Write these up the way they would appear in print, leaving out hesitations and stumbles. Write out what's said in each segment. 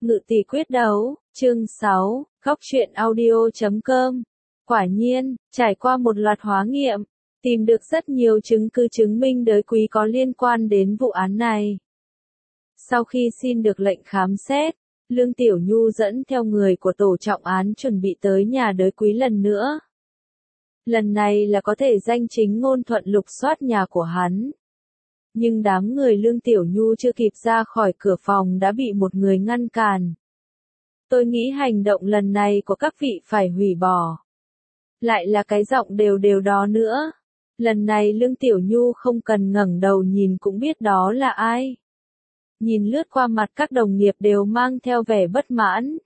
Ngự tỷ quyết đấu, chương 6, góc truyện audio.com. Quả nhiên, trải qua một loạt hóa nghiệm, tìm được rất nhiều chứng cứ chứng minh đới quý có liên quan đến vụ án này. Sau khi xin được lệnh khám xét, Lương Tiểu Nhu dẫn theo người của tổ trọng án chuẩn bị tới nhà đới quý lần nữa. Lần này là có thể danh chính ngôn thuận lục soát nhà của hắn. Nhưng đám người Lương Tiểu Nhu chưa kịp ra khỏi cửa phòng đã bị một người ngăn cản. Tôi nghĩ hành động lần này của các vị phải hủy bỏ. Lại là cái giọng đều đều đó nữa. Lần này Lương Tiểu Nhu không cần ngẩng đầu nhìn cũng biết đó là ai. Nhìn lướt qua mặt các đồng nghiệp đều mang theo vẻ bất mãn.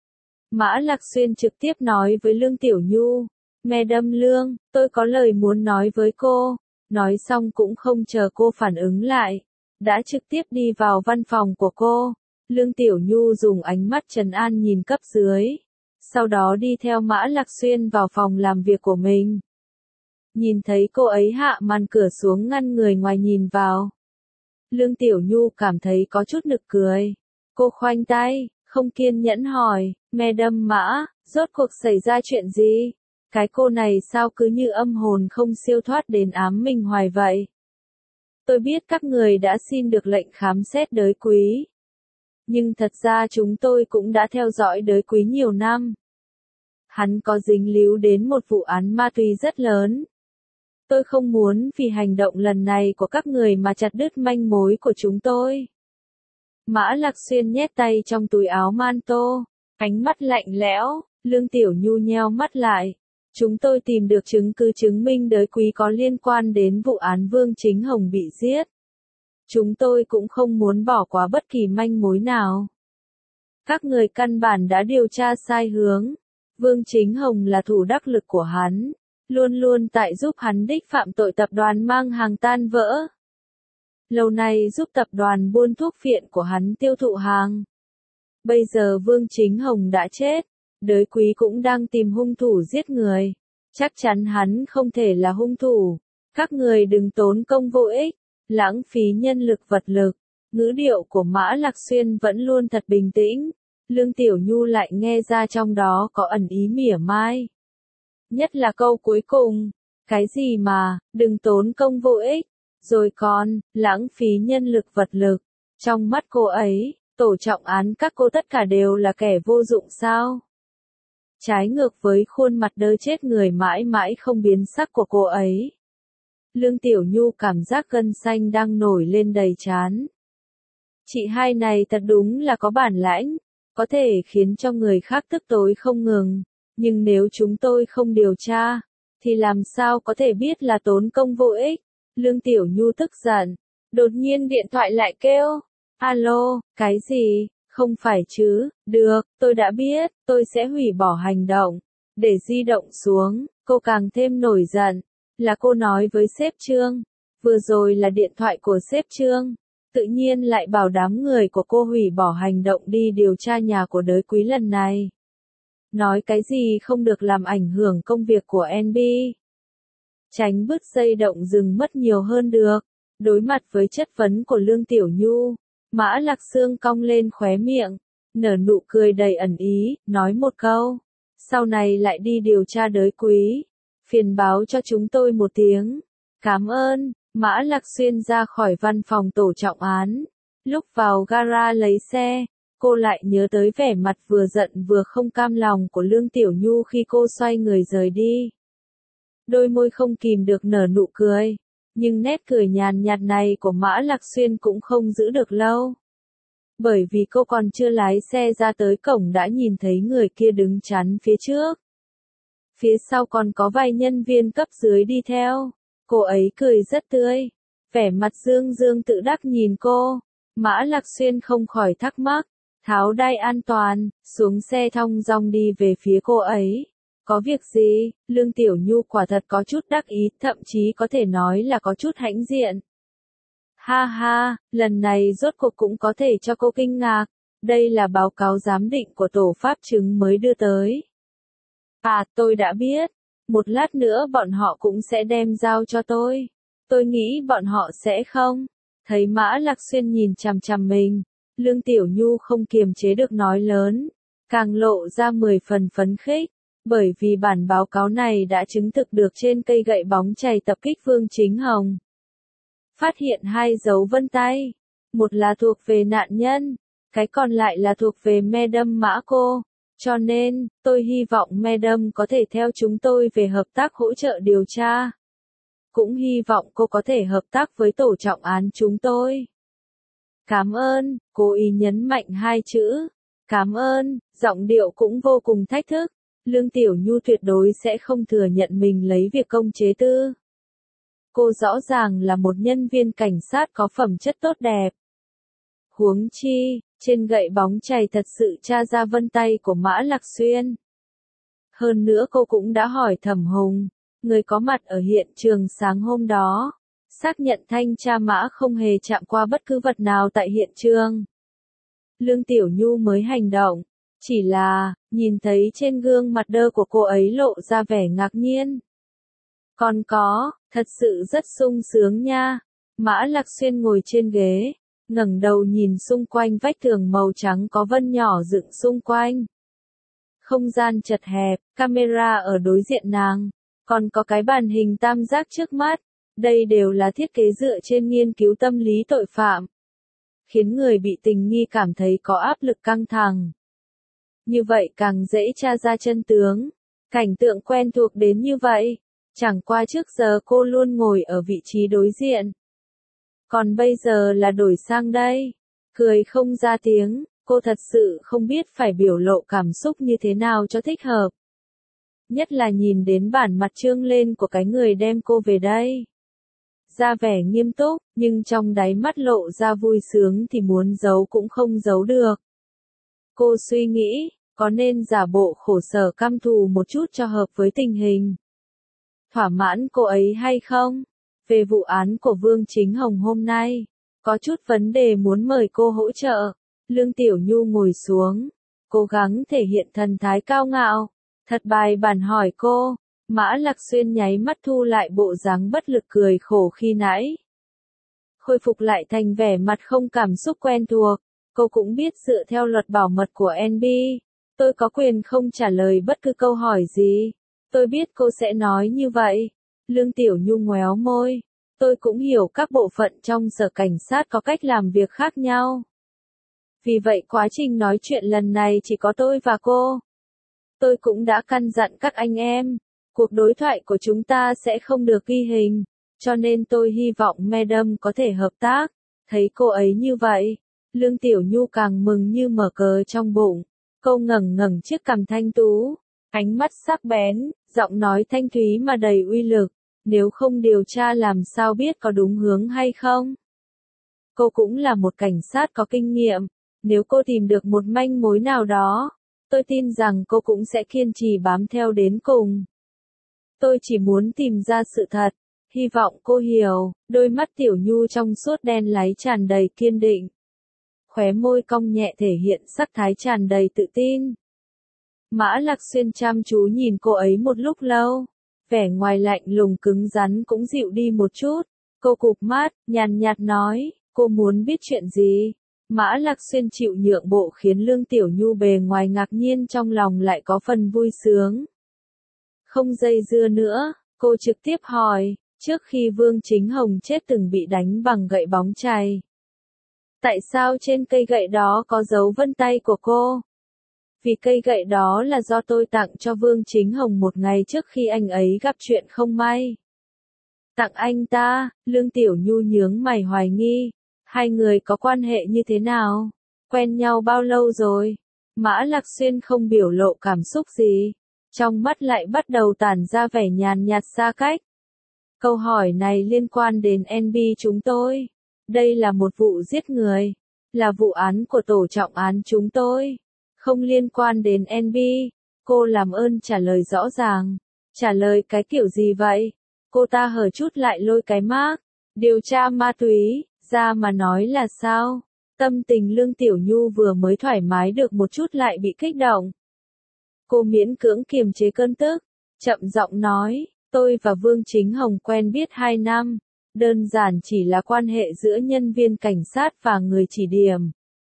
Mã Lạc Xuyên trực tiếp nói với Lương Tiểu Nhu, Madam Lương, tôi có lời muốn nói với cô. Nói xong cũng không chờ cô phản ứng lại, đã trực tiếp đi vào văn phòng của cô. Lương Tiểu Nhu dùng ánh mắt trấn an nhìn cấp dưới, sau đó đi theo Mã Lạc Xuyên vào phòng làm việc của mình. Nhìn thấy cô ấy hạ màn cửa xuống ngăn người ngoài nhìn vào. Lương Tiểu Nhu cảm thấy có chút nực cười. Cô khoanh tay, không kiên nhẫn hỏi, Madam Mã, rốt cuộc xảy ra chuyện gì? Cái cô này sao cứ như âm hồn không siêu thoát đến ám mình hoài vậy? Tôi biết các người đã xin được lệnh khám xét đới quý. Nhưng thật ra chúng tôi cũng đã theo dõi đới quý nhiều năm. Hắn có dính líu đến một vụ án ma túy rất lớn. Tôi không muốn vì hành động lần này của các người mà chặt đứt manh mối của chúng tôi. Mã Lạc Xuyên nhét tay trong túi áo manto, ánh mắt lạnh lẽo. Lương Tiểu Nhu nheo mắt lại. Chúng tôi tìm được chứng cứ chứng minh đới quý có liên quan đến vụ án Vương Chính Hồng bị giết. Chúng tôi cũng không muốn bỏ qua bất kỳ manh mối nào. Các người căn bản đã điều tra sai hướng. Vương Chính Hồng là thủ đắc lực của hắn, luôn luôn tại giúp hắn đích phạm tội tập đoàn mang hàng tan vỡ. Lâu nay giúp tập đoàn buôn thuốc phiện của hắn tiêu thụ hàng. Bây giờ Vương Chính Hồng đã chết. Đới quý cũng đang tìm hung thủ giết người. Chắc chắn hắn không thể là hung thủ. Các người đừng tốn công vô ích, lãng phí nhân lực vật lực. Ngữ điệu của Mã Lạc Xuyên vẫn luôn thật bình tĩnh. Lương Tiểu Nhu lại nghe ra trong đó có ẩn ý mỉa mai. Nhất là câu cuối cùng. Cái gì mà, đừng tốn công vô ích. Rồi còn, lãng phí nhân lực vật lực. Trong mắt cô ấy, tổ trọng án các cô tất cả đều là kẻ vô dụng sao? Trái ngược với khuôn mặt đơ chết người mãi mãi không biến sắc của cô ấy. Lương Tiểu Nhu cảm giác gân xanh đang nổi lên đầy trán. Chị hai này thật đúng là có bản lãnh, có thể khiến cho người khác tức tối không ngừng. Nhưng nếu chúng tôi không điều tra, thì làm sao có thể biết là tốn công vô ích? Lương Tiểu Nhu tức giận. Đột nhiên điện thoại lại kêu. Alo, cái gì? Không phải chứ, được, tôi đã biết, tôi sẽ hủy bỏ hành động. Để di động xuống, cô càng thêm nổi giận. Là cô nói với sếp Trương. Vừa rồi là điện thoại của sếp Trương. Tự nhiên lại bảo đám người của cô hủy bỏ hành động đi điều tra nhà của đới quý lần này. Nói cái gì không được làm ảnh hưởng công việc của NB. Tránh bứt dây động rừng mất nhiều hơn được. Đối mặt với chất vấn của Lương Tiểu Nhu, Mã Lạc Xương cong lên khóe miệng, nở nụ cười đầy ẩn ý, nói một câu. Sau này lại đi điều tra đới quý. Phiền báo cho chúng tôi một tiếng. Cảm ơn. Mã Lạc Xuyên ra khỏi văn phòng tổ trọng án. Lúc vào gara lấy xe, cô lại nhớ tới vẻ mặt vừa giận vừa không cam lòng của Lương Tiểu Nhu khi cô xoay người rời đi. Đôi môi không kìm được nở nụ cười. Nhưng nét cười nhàn nhạt này của Mã Lạc Xuyên cũng không giữ được lâu. Bởi vì cô còn chưa lái xe ra tới cổng đã nhìn thấy người kia đứng chắn phía trước. Phía sau còn có vài nhân viên cấp dưới đi theo. Cô ấy cười rất tươi. Vẻ mặt dương dương tự đắc nhìn cô. Mã Lạc Xuyên không khỏi thắc mắc. Tháo đai an toàn, xuống xe thong dong đi về phía cô ấy. Có việc gì? Lương Tiểu Nhu quả thật có chút đắc ý, thậm chí có thể nói là có chút hãnh diện. Ha ha, lần này rốt cuộc cũng có thể cho cô kinh ngạc. Đây là báo cáo giám định của tổ pháp chứng mới đưa tới. À, tôi đã biết. Một lát nữa bọn họ cũng sẽ đem giao cho tôi. Tôi nghĩ bọn họ sẽ không. Thấy Mã Lạc Xuyên nhìn chằm chằm mình, Lương Tiểu Nhu không kiềm chế được nói lớn, càng lộ ra 10 phần phấn khích, bởi vì bản báo cáo này đã chứng thực được trên cây gậy bóng chày tập kích Vương Chính Hồng. Phát hiện 2 dấu vân tay, một là thuộc về nạn nhân, cái còn lại là thuộc về Madam Mã cô. Cho nên, tôi hy vọng Madam có thể theo chúng tôi về hợp tác hỗ trợ điều tra. Cũng hy vọng cô có thể hợp tác với tổ trọng án chúng tôi. Cảm ơn, cô ý nhấn mạnh 2 chữ. Cảm ơn, giọng điệu cũng vô cùng thách thức. Lương Tiểu Nhu tuyệt đối sẽ không thừa nhận mình lấy việc công chế tư. Cô rõ ràng là một nhân viên cảnh sát có phẩm chất tốt đẹp. Huống chi, trên gậy bóng chày thật sự tra ra vân tay của Mã Lạc Xuyên. Hơn nữa cô cũng đã hỏi Thẩm Hùng, người có mặt ở hiện trường sáng hôm đó, xác nhận thanh tra Mã không hề chạm qua bất cứ vật nào tại hiện trường. Lương Tiểu Nhu mới hành động, chỉ là, nhìn thấy trên gương mặt đơ của cô ấy lộ ra vẻ ngạc nhiên. Còn có, thật sự rất sung sướng nha. Mã Lạc Xuyên ngồi trên ghế, ngẩng đầu nhìn xung quanh vách tường màu trắng có vân nhỏ dựng xung quanh. Không gian chật hẹp, camera ở đối diện nàng, còn có cái màn hình tam giác trước mắt. Đây đều là thiết kế dựa trên nghiên cứu tâm lý tội phạm, khiến người bị tình nghi cảm thấy có áp lực căng thẳng. Như vậy càng dễ tra ra chân tướng. Cảnh tượng quen thuộc đến như vậy, chẳng qua trước giờ cô luôn ngồi ở vị trí đối diện. Còn bây giờ là đổi sang đây. Cười không ra tiếng, cô thật sự không biết phải biểu lộ cảm xúc như thế nào cho thích hợp. Nhất là nhìn đến bản mặt trương lên của cái người đem cô về đây. Ra vẻ nghiêm túc, nhưng trong đáy mắt lộ ra vui sướng thì muốn giấu cũng không giấu được. Cô suy nghĩ, có nên giả bộ khổ sở căm thù một chút cho hợp với tình hình. Thỏa mãn cô ấy hay không? Về vụ án của Vương Chính Hồng hôm nay, có chút vấn đề muốn mời cô hỗ trợ. Lương Tiểu Nhu ngồi xuống, cố gắng thể hiện thần thái cao ngạo, thật bài bản hỏi cô. Mã Lạc Xuyên nháy mắt thu lại bộ dáng bất lực cười khổ khi nãy. Khôi phục lại thành vẻ mặt không cảm xúc quen thuộc, cô cũng biết dựa theo luật bảo mật của NB, tôi có quyền không trả lời bất cứ câu hỏi gì. Tôi biết cô sẽ nói như vậy. Lương Tiểu Nhu ngoéo môi. Tôi cũng hiểu các bộ phận trong sở cảnh sát có cách làm việc khác nhau. Vì vậy quá trình nói chuyện lần này chỉ có tôi và cô. Tôi cũng đã căn dặn các anh em. Cuộc đối thoại của chúng ta sẽ không được ghi hình, cho nên tôi hy vọng Madam có thể hợp tác. Thấy cô ấy như vậy, Lương Tiểu Nhu càng mừng như mở cờ trong bụng. Cô ngẩng ngẩng chiếc cằm thanh tú, ánh mắt sắc bén, giọng nói thanh thúy mà đầy uy lực. Nếu không điều tra làm sao biết có đúng hướng hay không? Cô cũng là một cảnh sát có kinh nghiệm. Nếu cô tìm được một manh mối nào đó, tôi tin rằng cô cũng sẽ kiên trì bám theo đến cùng. Tôi chỉ muốn tìm ra sự thật, hy vọng cô hiểu. Đôi mắt Tiểu Nhu trong suốt đen láy tràn đầy kiên định. Khóe môi cong nhẹ thể hiện sắc thái tràn đầy tự tin. Mã Lạc Xuyên chăm chú nhìn cô ấy một lúc lâu, vẻ ngoài lạnh lùng cứng rắn cũng dịu đi một chút. Cô cụp mắt, nhàn nhạt nói, cô muốn biết chuyện gì? Mã Lạc Xuyên chịu nhượng bộ khiến Lương Tiểu Nhu bề ngoài ngạc nhiên trong lòng lại có phần vui sướng. Không dây dưa nữa, cô trực tiếp hỏi, trước khi Vương Chính Hồng chết từng bị đánh bằng gậy bóng chày. Tại sao trên cây gậy đó có dấu vân tay của cô? Vì cây gậy đó là do tôi tặng cho Vương Chính Hồng một ngày trước khi anh ấy gặp chuyện không may. Tặng anh ta, Lương Tiểu Nhu nhướng mày hoài nghi. Hai người có quan hệ như thế nào? Quen nhau bao lâu rồi? Mã Lạc Xuyên không biểu lộ cảm xúc gì. Trong mắt lại bắt đầu tản ra vẻ nhàn nhạt xa cách. Câu hỏi này liên quan đến NB chúng tôi. Đây là một vụ giết người. Là vụ án của tổ trọng án chúng tôi. Không liên quan đến NB. Cô làm ơn trả lời rõ ràng. Trả lời cái kiểu gì vậy? Cô ta hở chút lại lôi cái mác. Điều tra ma túy, ra mà nói là sao? Tâm tình Lương Tiểu Nhu vừa mới thoải mái được một chút lại bị kích động. Cô miễn cưỡng kiềm chế cơn tức, chậm giọng nói, tôi và Vương Chính Hồng quen biết 2 năm, đơn giản chỉ là quan hệ giữa nhân viên cảnh sát và người chỉ điểm.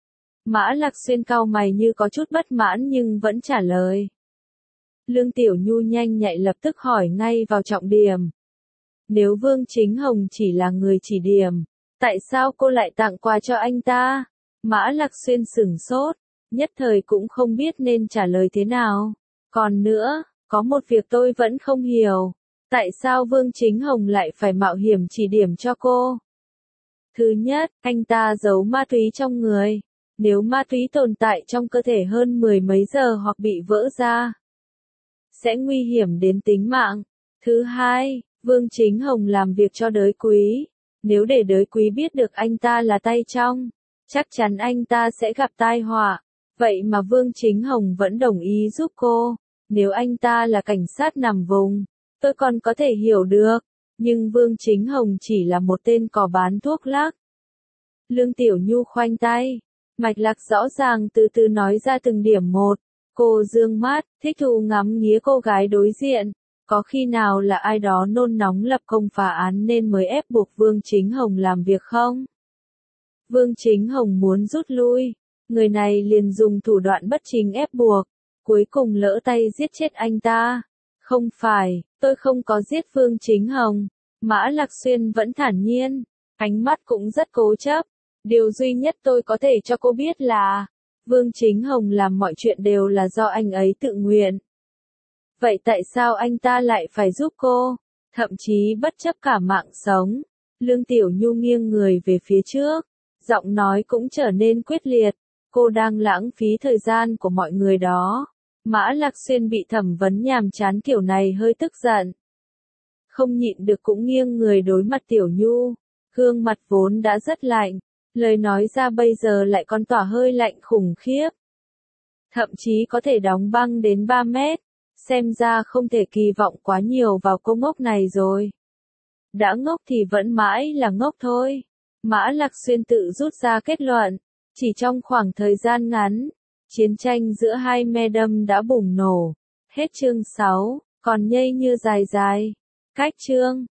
Mã Lạc Xuyên cau mày như có chút bất mãn nhưng vẫn trả lời. Lương Tiểu Nhu nhanh nhạy lập tức hỏi ngay vào trọng điểm. Nếu Vương Chính Hồng chỉ là người chỉ điểm, tại sao cô lại tặng quà cho anh ta? Mã Lạc Xuyên sửng sốt, nhất thời cũng không biết nên trả lời thế nào. Còn nữa, có một việc tôi vẫn không hiểu. Tại sao Vương Chính Hồng lại phải mạo hiểm chỉ điểm cho cô? Thứ nhất, anh ta giấu ma túy trong người. Nếu ma túy tồn tại trong cơ thể hơn 10 mấy giờ hoặc bị vỡ ra, sẽ nguy hiểm đến tính mạng. Thứ hai, Vương Chính Hồng làm việc cho đới quý. Nếu để đới quý biết được anh ta là tay trong, chắc chắn anh ta sẽ gặp tai họa. Vậy mà Vương Chính Hồng vẫn đồng ý giúp cô. Nếu anh ta là cảnh sát nằm vùng, tôi còn có thể hiểu được. Nhưng Vương Chính Hồng chỉ là một tên cò bán thuốc lắc. Lương Tiểu Nhu khoanh tay, mạch lạc rõ ràng từ từ nói ra từng điểm một. Cô dương mắt, thích thú ngắm nghía cô gái đối diện. Có khi nào là ai đó nôn nóng lập công phá án nên mới ép buộc Vương Chính Hồng làm việc không? Vương Chính Hồng muốn rút lui, người này liền dùng thủ đoạn bất chính ép buộc, cuối cùng lỡ tay giết chết anh ta. Không phải, tôi không có giết Vương Chính Hồng. Mã Lạc Xuyên vẫn thản nhiên, ánh mắt cũng rất cố chấp. Điều duy nhất tôi có thể cho cô biết là, Vương Chính Hồng làm mọi chuyện đều là do anh ấy tự nguyện. Vậy tại sao anh ta lại phải giúp cô? Thậm chí bất chấp cả mạng sống. Lương Tiểu Nhu nghiêng người về phía trước, giọng nói cũng trở nên quyết liệt. Cô đang lãng phí thời gian của mọi người đó. Mã Lạc Xuyên bị thẩm vấn nhàm chán kiểu này hơi tức giận. Không nhịn được cũng nghiêng người đối mặt Tiểu Nhu. Gương mặt vốn đã rất lạnh, lời nói ra bây giờ lại còn tỏa hơi lạnh khủng khiếp. Thậm chí có thể đóng băng đến 3 mét. Xem ra không thể kỳ vọng quá nhiều vào cô ngốc này rồi. Đã ngốc thì vẫn mãi là ngốc thôi. Mã Lạc Xuyên tự rút ra kết luận. Chỉ trong khoảng thời gian ngắn, chiến tranh giữa hai me đâm đã bùng nổ. Hết chương 6, còn nhây như dài dài. Cách chương.